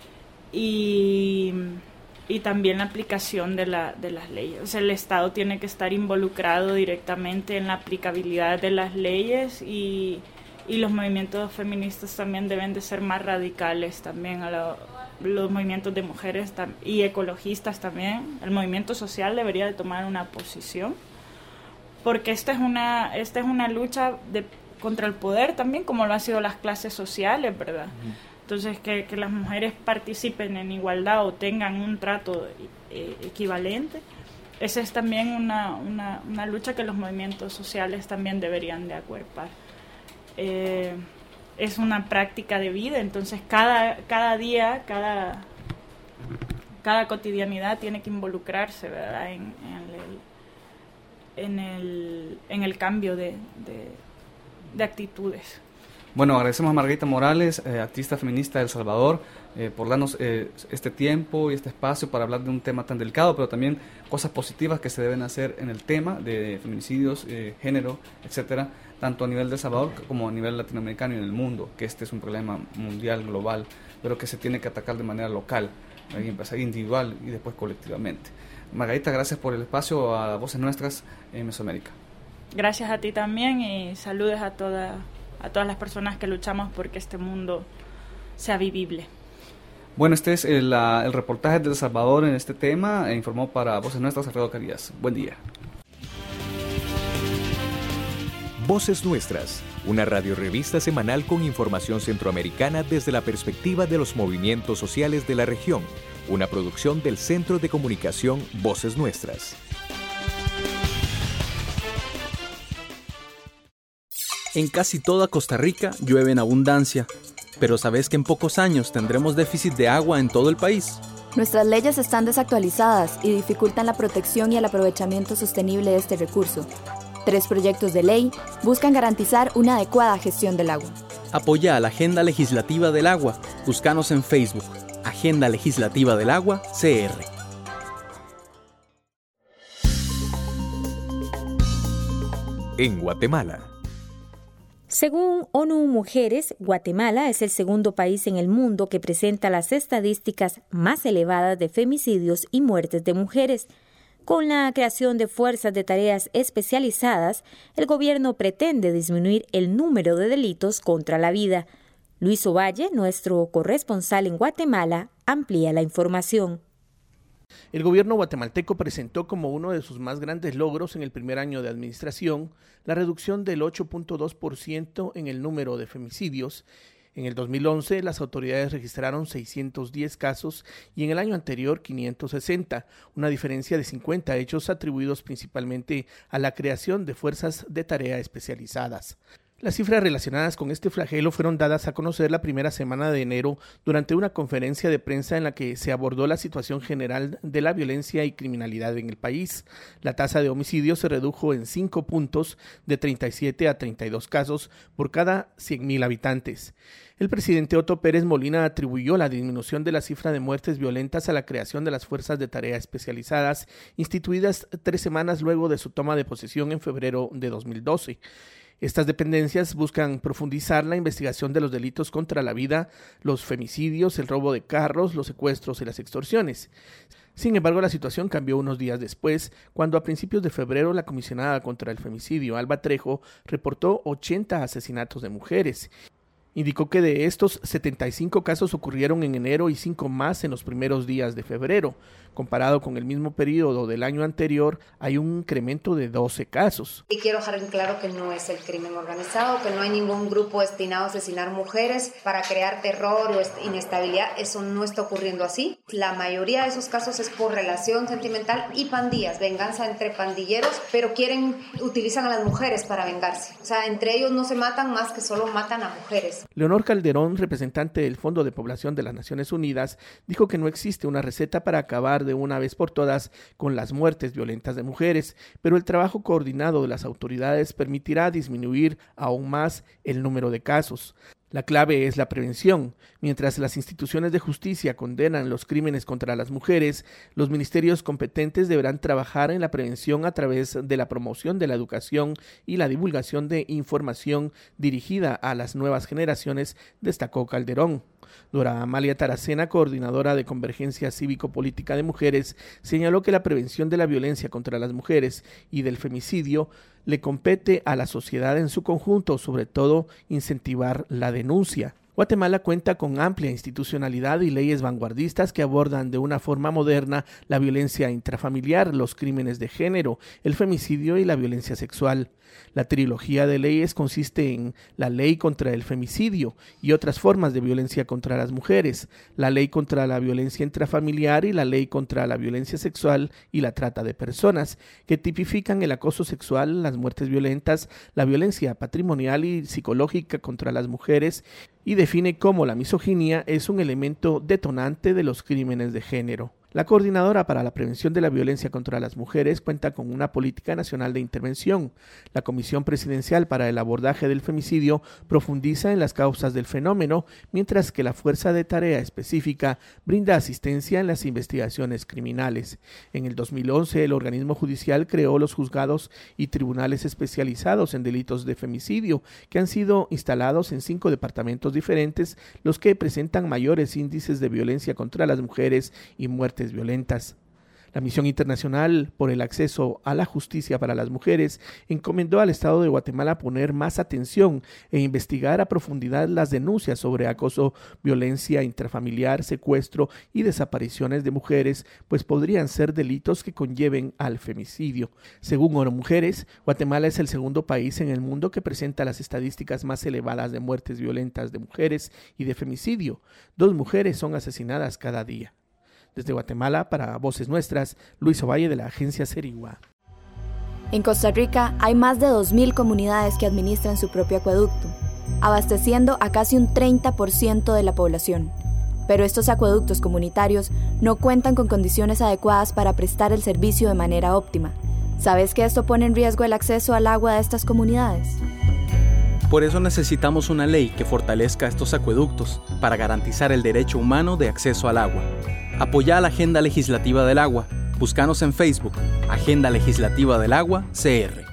y también la aplicación de las leyes. O sea, el Estado tiene que estar involucrado directamente en la aplicabilidad de las leyes, y los movimientos feministas también deben de ser más radicales también los movimientos de mujeres y ecologistas también. El movimiento social debería de tomar una posición, porque esta es una lucha contra el poder también, como lo han sido las clases sociales, ¿verdad? Entonces, que las mujeres participen en igualdad o tengan un trato equivalente, esa es también una lucha que los movimientos sociales también deberían de acuerpar. Es una práctica de vida, entonces cada día, cada cotidianidad tiene que involucrarse, ¿verdad?, en el cambio de actitudes. Bueno, agradecemos a Margarita Morales, activista feminista de El Salvador, por darnos este tiempo y este espacio para hablar de un tema tan delicado, pero también cosas positivas que se deben hacer en el tema de feminicidios, género, etcétera, tanto a nivel de El Salvador como a nivel latinoamericano y en el mundo, que este es un problema mundial, global, pero que se tiene que atacar de manera local, y empezar individual y después colectivamente. Margarita, gracias por el espacio a Voces Nuestras en Mesoamérica. Gracias a ti también y saludos a todas las personas que luchamos porque este mundo sea vivible. Bueno, este es el reportaje de El Salvador en este tema. Informó para Voces Nuestras Alfredo Carías. Buen día. Voces Nuestras, una radiorevista semanal con información centroamericana desde la perspectiva de los movimientos sociales de la región. Una producción del Centro de Comunicación Voces Nuestras. En casi toda Costa Rica llueve en abundancia, pero ¿sabes que en pocos años tendremos déficit de agua en todo el país? Nuestras leyes están desactualizadas y dificultan la protección y el aprovechamiento sostenible de este recurso. 3 proyectos de ley buscan garantizar una adecuada gestión del agua. Apoya a la Agenda Legislativa del Agua. Búscanos en Facebook, Agenda Legislativa del Agua, CR. En Guatemala. Según ONU Mujeres, Guatemala es el segundo país en el mundo que presenta las estadísticas más elevadas de femicidios y muertes de mujeres. Con la creación de fuerzas de tareas especializadas, el gobierno pretende disminuir el número de delitos contra la vida. Luis Ovalle, nuestro corresponsal en Guatemala, amplía la información. El gobierno guatemalteco presentó como uno de sus más grandes logros en el primer año de administración la reducción del 8.2% en el número de femicidios. En el 2011 las autoridades registraron 610 casos y en el año anterior 560, una diferencia de 50 hechos atribuidos principalmente a la creación de fuerzas de tarea especializadas. Las cifras relacionadas con este flagelo fueron dadas a conocer la primera semana de enero durante una conferencia de prensa en la que se abordó la situación general de la violencia y criminalidad en el país. La tasa de homicidios se redujo en 5 puntos, de 37 a 32 casos por cada 100,000 habitantes. El presidente Otto Pérez Molina atribuyó la disminución de la cifra de muertes violentas a la creación de las fuerzas de tarea especializadas, instituidas 3 semanas luego de su toma de posesión en febrero de 2012. Estas dependencias buscan profundizar la investigación de los delitos contra la vida, los femicidios, el robo de carros, los secuestros y las extorsiones. Sin embargo, la situación cambió unos días después, cuando a principios de febrero la comisionada contra el femicidio, Alba Trejo, reportó 80 asesinatos de mujeres. Indicó que de estos 75 casos ocurrieron en enero y 5 más en los primeros días de febrero. Comparado con el mismo periodo del año anterior, hay un incremento de 12 casos. Y quiero dejar en claro que no es el crimen organizado, que no hay ningún grupo destinado a asesinar mujeres para crear terror o inestabilidad. Eso no está ocurriendo así. La mayoría de esos casos es por relación sentimental y pandillas, venganza entre pandilleros, pero utilizan a las mujeres para vengarse. O sea, entre ellos no se matan más que solo matan a mujeres. Leonor Calderón, representante del Fondo de Población de las Naciones Unidas, dijo que no existe una receta para acabar de una vez por todas con las muertes violentas de mujeres, pero el trabajo coordinado de las autoridades permitirá disminuir aún más el número de casos. La clave es la prevención. Mientras las instituciones de justicia condenan los crímenes contra las mujeres, los ministerios competentes deberán trabajar en la prevención a través de la promoción de la educación y la divulgación de información dirigida a las nuevas generaciones, destacó Calderón. Dora Amalia Taracena, coordinadora de Convergencia Cívico-Política de Mujeres, señaló que la prevención de la violencia contra las mujeres y del femicidio le compete a la sociedad en su conjunto, sobre todo incentivar la denuncia. Guatemala cuenta con amplia institucionalidad y leyes vanguardistas que abordan de una forma moderna la violencia intrafamiliar, los crímenes de género, el femicidio y la violencia sexual. La trilogía de leyes consiste en la ley contra el femicidio y otras formas de violencia contra las mujeres, la ley contra la violencia intrafamiliar y la ley contra la violencia sexual y la trata de personas, que tipifican el acoso sexual, las muertes violentas, la violencia patrimonial y psicológica contra las mujeres y define cómo la misoginia es un elemento detonante de los crímenes de género. La Coordinadora para la Prevención de la Violencia contra las Mujeres cuenta con una política nacional de intervención. La Comisión Presidencial para el Abordaje del Femicidio profundiza en las causas del fenómeno, mientras que la Fuerza de Tarea Específica brinda asistencia en las investigaciones criminales. En el 2011, el organismo judicial creó los juzgados y tribunales especializados en delitos de femicidio, que han sido instalados en 5 departamentos diferentes, los que presentan mayores índices de violencia contra las mujeres y muertes violentas. La Misión Internacional por el Acceso a la Justicia para las Mujeres encomendó al Estado de Guatemala poner más atención e investigar a profundidad las denuncias sobre acoso, violencia intrafamiliar, secuestro y desapariciones de mujeres, pues podrían ser delitos que conlleven al femicidio. Según ONU Mujeres, Guatemala es el segundo país en el mundo que presenta las estadísticas más elevadas de muertes violentas de mujeres y de femicidio. 2 mujeres son asesinadas cada día. Desde Guatemala, para Voces Nuestras, Luis Ovalle, de la agencia Serigua. En Costa Rica hay más de 2.000 comunidades que administran su propio acueducto, abasteciendo a casi un 30% de la población. Pero estos acueductos comunitarios no cuentan con condiciones adecuadas para prestar el servicio de manera óptima. ¿Sabes que esto pone en riesgo el acceso al agua de estas comunidades? Por eso necesitamos una ley que fortalezca estos acueductos para garantizar el derecho humano de acceso al agua. Apoya la Agenda Legislativa del Agua. Búscanos en Facebook, Agenda Legislativa del Agua, CR.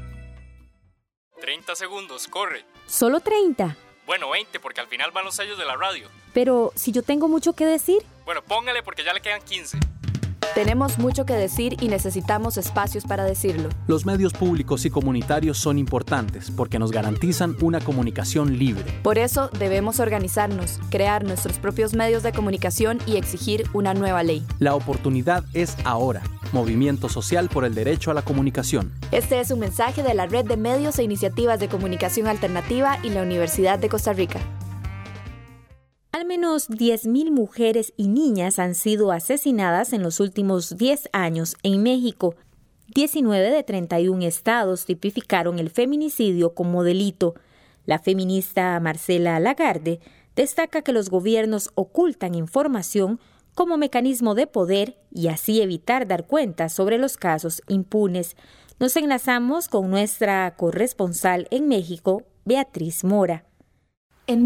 30 segundos, corre. ¿Solo 30? Bueno, 20 porque al final van los sellos de la radio. Pero si yo tengo mucho que decir. Bueno, póngale porque ya le quedan 15. Tenemos mucho que decir y necesitamos espacios para decirlo. Los medios públicos y comunitarios son importantes porque nos garantizan una comunicación libre. Por eso debemos organizarnos, crear nuestros propios medios de comunicación y exigir una nueva ley. La oportunidad es ahora. Movimiento Social por el Derecho a la Comunicación. Este es un mensaje de la Red de Medios e Iniciativas de Comunicación Alternativa y la Universidad de Costa Rica. Al menos 10.000 mujeres y niñas han sido asesinadas en los últimos 10 años en México. 19 de 31 estados tipificaron el feminicidio como delito. La feminista Marcela Lagarde destaca que los gobiernos ocultan información como mecanismo de poder y así evitar dar cuenta sobre los casos impunes. Nos enlazamos con nuestra corresponsal en México, Beatriz Mora. En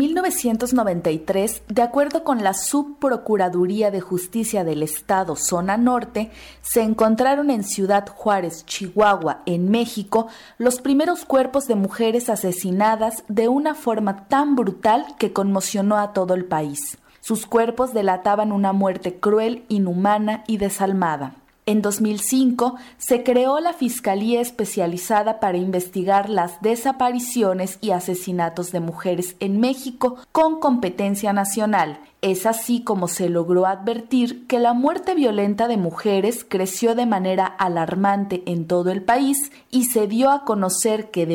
1993, de acuerdo con la Subprocuraduría de Justicia del Estado Zona Norte, se encontraron en Ciudad Juárez, Chihuahua, en México, los primeros cuerpos de mujeres asesinadas de una forma tan brutal que conmocionó a todo el país. Sus cuerpos delataban una muerte cruel, inhumana y desalmada. En 2005 se creó la Fiscalía Especializada para investigar las desapariciones y asesinatos de mujeres en México con competencia nacional. Es así como se logró advertir que la muerte violenta de mujeres creció de manera alarmante en todo el país y se dio a conocer que de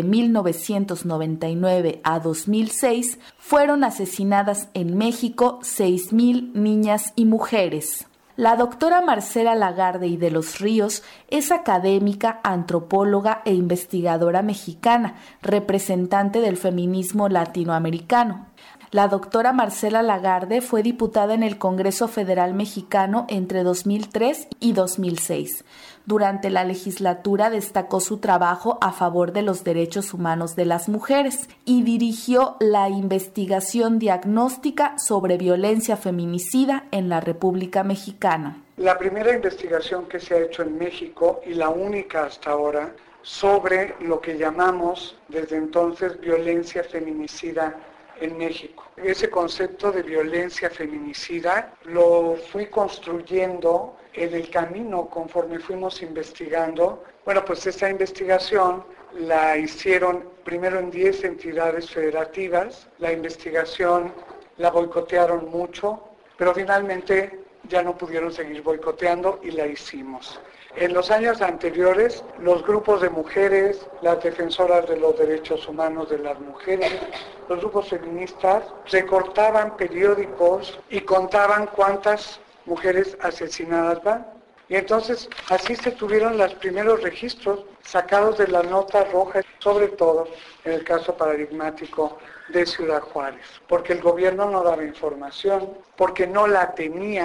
1999 a 2006 fueron asesinadas en México 6,000 niñas y mujeres. La doctora Marcela Lagarde y de los Ríos es académica, antropóloga e investigadora mexicana, representante del feminismo latinoamericano. La doctora Marcela Lagarde fue diputada en el Congreso Federal Mexicano entre 2003 y 2006. Durante la legislatura destacó su trabajo a favor de los derechos humanos de las mujeres y dirigió la investigación diagnóstica sobre violencia feminicida en la República Mexicana. La primera investigación que se ha hecho en México y la única hasta ahora sobre lo que llamamos desde entonces violencia feminicida en México. Ese concepto de violencia feminicida lo fui construyendo en el camino conforme fuimos investigando. Bueno, pues esta investigación la hicieron primero en 10 entidades federativas. La investigación la boicotearon mucho, pero finalmente ya no pudieron seguir boicoteando y la hicimos. En los años anteriores, los grupos de mujeres, las defensoras de los derechos humanos de las mujeres, los grupos feministas, recortaban periódicos y contaban cuántas mujeres asesinadas van. Y entonces así se tuvieron los primeros registros sacados de la nota roja, sobre todo en el caso paradigmático de Ciudad Juárez, porque el gobierno no daba información, porque no la tenía.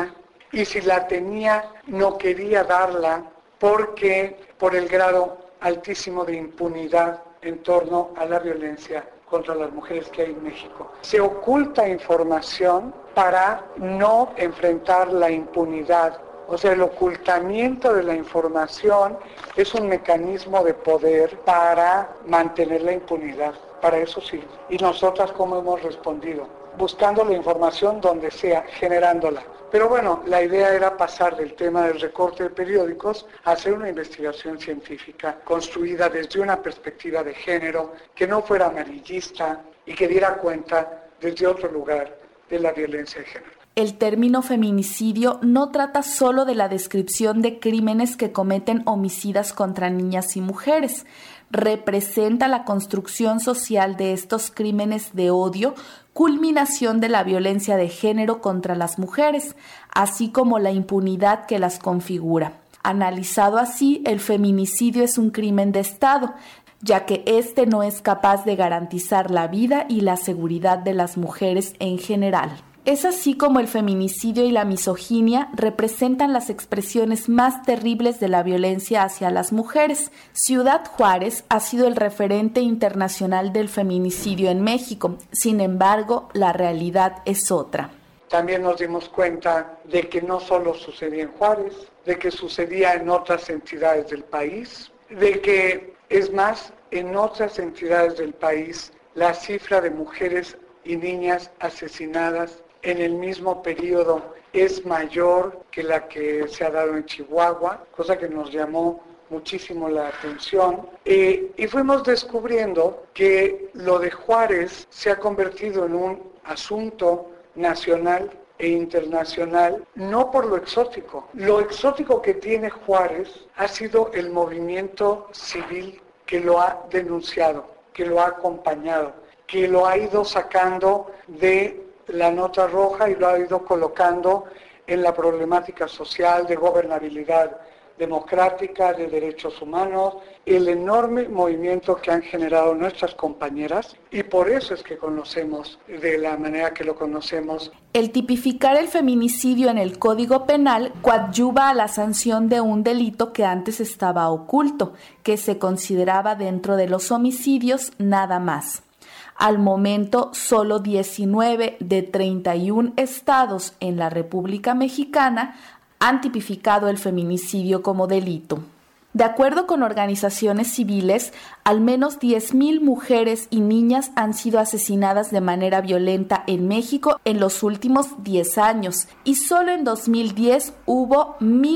y si la tenía no quería darla porque por el grado altísimo de impunidad en torno a la violencia contra las mujeres que hay en México. Se oculta información para no enfrentar la impunidad. O sea, el ocultamiento de la información es un mecanismo de poder para mantener la impunidad. Para eso sí. ¿Y nosotras cómo hemos respondido? Buscando la información donde sea, generándola. Pero bueno, la idea era pasar del tema del recorte de periódicos a hacer una investigación científica construida desde una perspectiva de género, que no fuera amarillista y que diera cuenta desde otro lugar de la violencia de género. El término feminicidio no trata solo de la descripción de crímenes que cometen homicidas contra niñas y mujeres. Representa la construcción social de estos crímenes de odio, culminación de la violencia de género contra las mujeres, así como la impunidad que las configura. Analizado así, el feminicidio es un crimen de Estado, ya que éste no es capaz de garantizar la vida y la seguridad de las mujeres en general. Es así como el feminicidio y la misoginia representan las expresiones más terribles de la violencia hacia las mujeres. Ciudad Juárez ha sido el referente internacional del feminicidio en México. Sin embargo, la realidad es otra. También nos dimos cuenta de que no solo sucedía en Juárez, de que sucedía en otras entidades del país, de que, es más, en otras entidades del país la cifra de mujeres y niñas asesinadas en el mismo periodo es mayor que la que se ha dado en Chihuahua, cosa que nos llamó muchísimo la atención. Y fuimos descubriendo que lo de Juárez se ha convertido en un asunto nacional e internacional, no por lo exótico. Lo exótico que tiene Juárez ha sido el movimiento civil que lo ha denunciado, que lo ha acompañado, que lo ha ido sacando de la nota roja y lo ha ido colocando en la problemática social de gobernabilidad democrática, de derechos humanos, el enorme movimiento que han generado nuestras compañeras, y por eso es que conocemos de la manera que lo conocemos. El tipificar el feminicidio en el Código Penal coadyuva a la sanción de un delito que antes estaba oculto, que se consideraba dentro de los homicidios nada más. Al momento, solo 19 de 31 estados en la República Mexicana han tipificado el feminicidio como delito. De acuerdo con organizaciones civiles, al menos 10,000 mujeres y niñas han sido asesinadas de manera violenta en México en los últimos 10 años y solo en 2010 hubo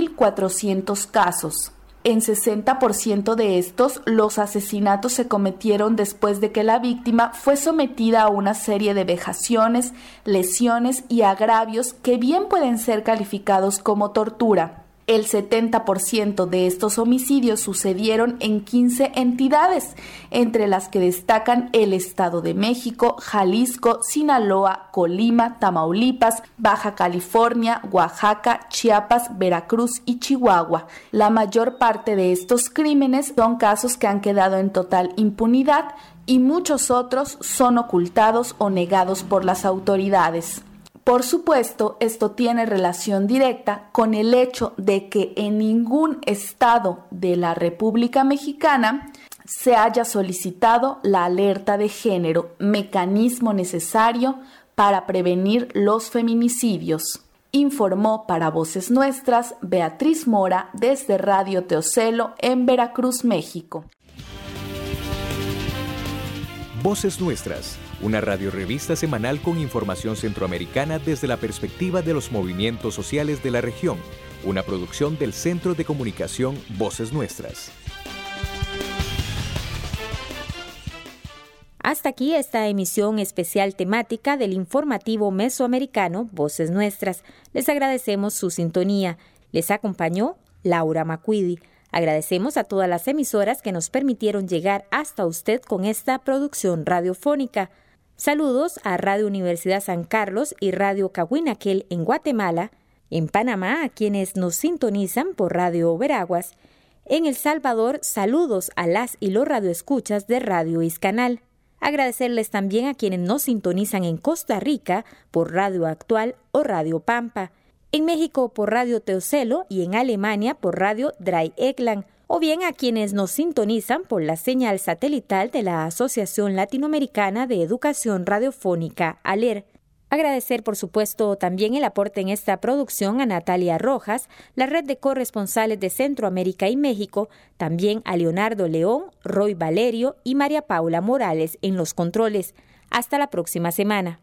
1,400 casos. En 60% de estos, los asesinatos se cometieron después de que la víctima fue sometida a una serie de vejaciones, lesiones y agravios que bien pueden ser calificados como tortura. El 70% de estos homicidios sucedieron en 15 entidades, entre las que destacan el Estado de México, Jalisco, Sinaloa, Colima, Tamaulipas, Baja California, Oaxaca, Chiapas, Veracruz y Chihuahua. La mayor parte de estos crímenes son casos que han quedado en total impunidad y muchos otros son ocultados o negados por las autoridades. Por supuesto, esto tiene relación directa con el hecho de que en ningún estado de la República Mexicana se haya solicitado la alerta de género, mecanismo necesario para prevenir los feminicidios. Informó para Voces Nuestras Beatriz Mora desde Radio Teocelo en Veracruz, México. Voces Nuestras, una radiorevista semanal con información centroamericana desde la perspectiva de los movimientos sociales de la región, una producción del Centro de Comunicación Voces Nuestras. Hasta aquí esta emisión especial temática del informativo mesoamericano Voces Nuestras. Les agradecemos su sintonía. Les acompañó Laura Macuidi. Agradecemos a todas las emisoras que nos permitieron llegar hasta usted con esta producción radiofónica. Saludos a Radio Universidad San Carlos y Radio Cahuinaquel en Guatemala, en Panamá a quienes nos sintonizan por Radio Veraguas, en El Salvador saludos a las y los radioescuchas de Radio Iscanal. Agradecerles también a quienes nos sintonizan en Costa Rica por Radio Actual o Radio Pampa. en México por Radio Teocelo y en Alemania por Radio Dreieckland, o bien a quienes nos sintonizan por la señal satelital de la Asociación Latinoamericana de Educación Radiofónica, ALER. Agradecer, por supuesto, también el aporte en esta producción a Natalia Rojas, la red de corresponsales de Centroamérica y México, también a Leonardo León, Roy Valerio y María Paula Morales en los controles. Hasta la próxima semana.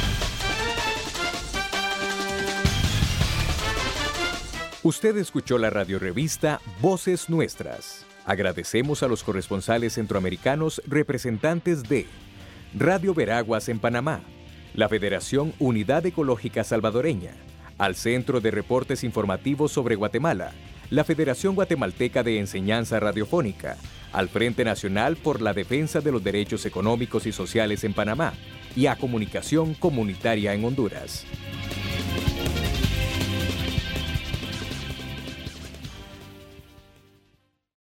Usted escuchó la radiorevista Voces Nuestras. Agradecemos a los corresponsales centroamericanos representantes de Radio Veraguas en Panamá, la Federación Unidad Ecológica Salvadoreña, al Centro de Reportes Informativos sobre Guatemala, la Federación Guatemalteca de Enseñanza Radiofónica, al Frente Nacional por la Defensa de los Derechos Económicos y Sociales en Panamá y a Comunicación Comunitaria en Honduras.